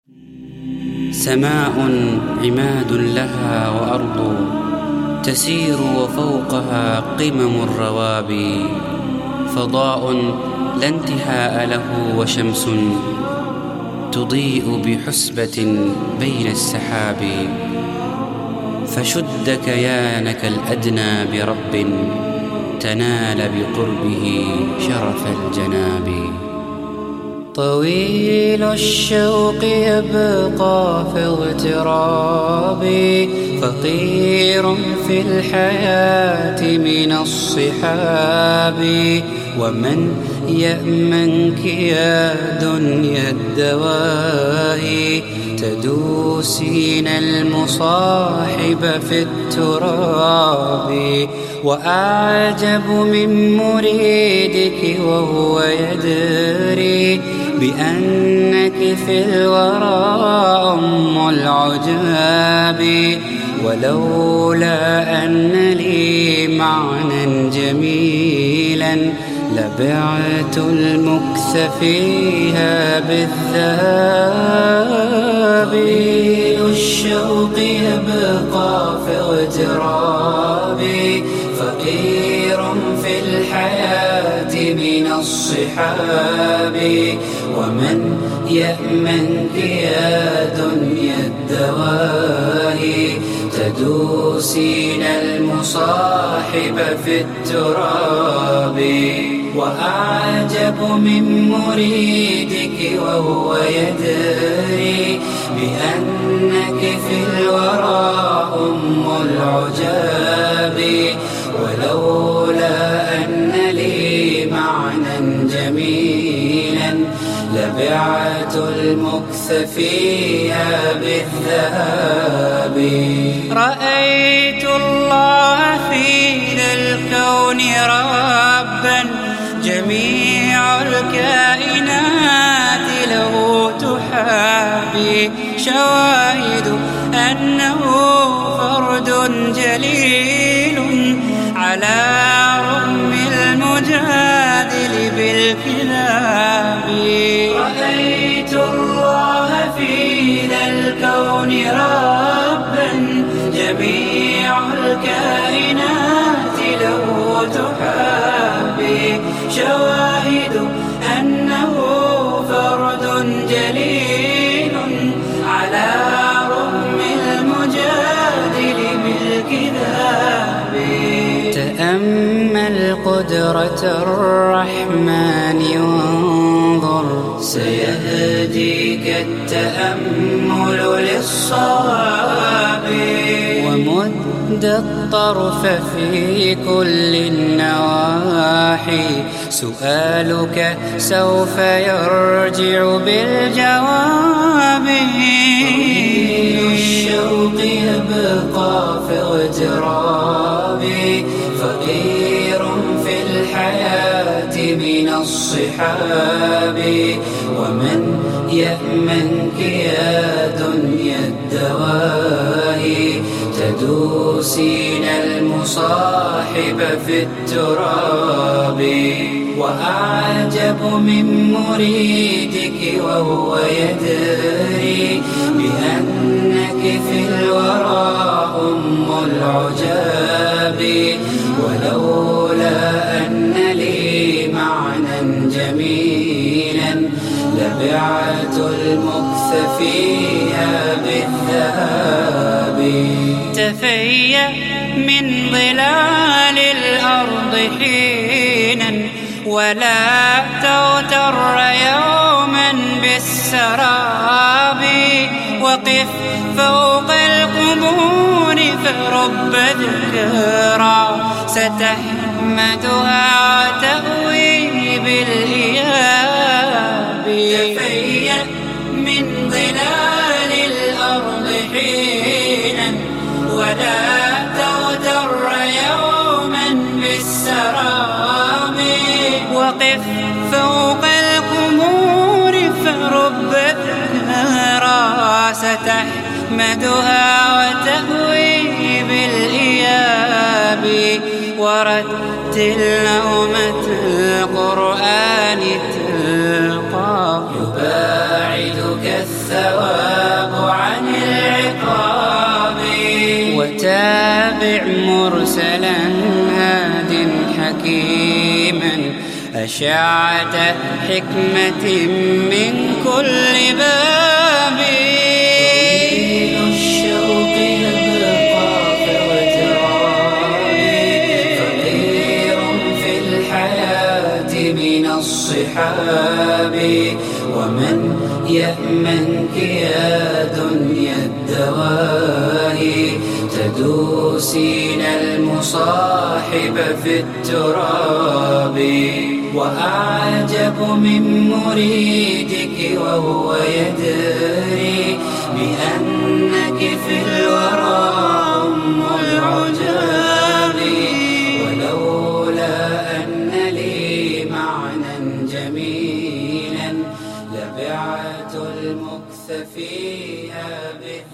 سماء عماد لها وأرض تسير وفوقها قمم الروابي، فضاء لا انتهاء له وشمس تضيء بحسبة بين السحاب. فشد كيانك الأدنى برب تنال بقربه شرف الجناب. طويل الشوق يبقى في اغترابي، فقير في الحياة من الصحاب. ومن يأمنك يا دنيا الدواهي، تدوسين المصاحب في التراب. وأعجب من مريدك وهو يدري بأنك في الورى أم العجاب. ولولا أن لي معنى جميلا لبعت المكث فيها بالذهب. طويل الشوق يبقى في اغترابي، فقير في الحياة من الصحاب. ومن يأمنك يا دنيا الدواهي، تدوسين المصاحب في التراب. وأعجب من مريدك وهو يدري بأنك في الورى أم العجاب. ولولا أن لي معنى جميلا لبعت المكث فيها بالذهب. رأيت الله في ذا الكون ربا، جميع الكائنات له تحابي. شواهد أنه فرد جليل على رغم المجادل بالكلاب. رأيت الله في ذا الكون ربا، جميع الكائنات له تحابي. شواهد أنه فرد جليل على رغم المجادل بالكذاب. تأمل قدرة الرحمن وانظر، سيهديك التأمل للصواب. ومد الطرف في كل النواحي، سؤالك سوف يرجع بالجواب. طويل الشوق يبقى في اغترابي، فقير في الحياة من الصحاب. ومن يأمنك يا دنيا الدواهي، تدوسين المصاحب في التراب. وأعجب من مريدك وهو يدري بأنك في الورى أم العجاب. ولولا أن لي معنى جميلا لبعت المكث فيها بالذهب. تفيأ من ظلال الأرض حينا، ولا تغتر يوما بالسراب. وقف فوق القبور فرب ذكرى ستحمدها وتأوي بالإياب. تفيأ من ظلال الأرض حينا، ولا تغتر يوما بالسراب. وقف فوق القبور فرب ذكرى ستحمدها وتأوي بالإياب. ورتل نومة القرآن تلقى يباعد يحجزك الثواب عن العقاب. وتابع مرسلا هاد حكيما أشعة حكمة من كل باب. طويل الشوق يبقى فوجراني فقير في الحياة من الصحاب. ومن يأمنك يا دنيا الدواهي تدوسين المصاحب في التراب. وأعجب من مريدك وهو يدري بأنك في الورى أم العجاب. ولولا أن لي معنى جميلا لبعت المكث فيها به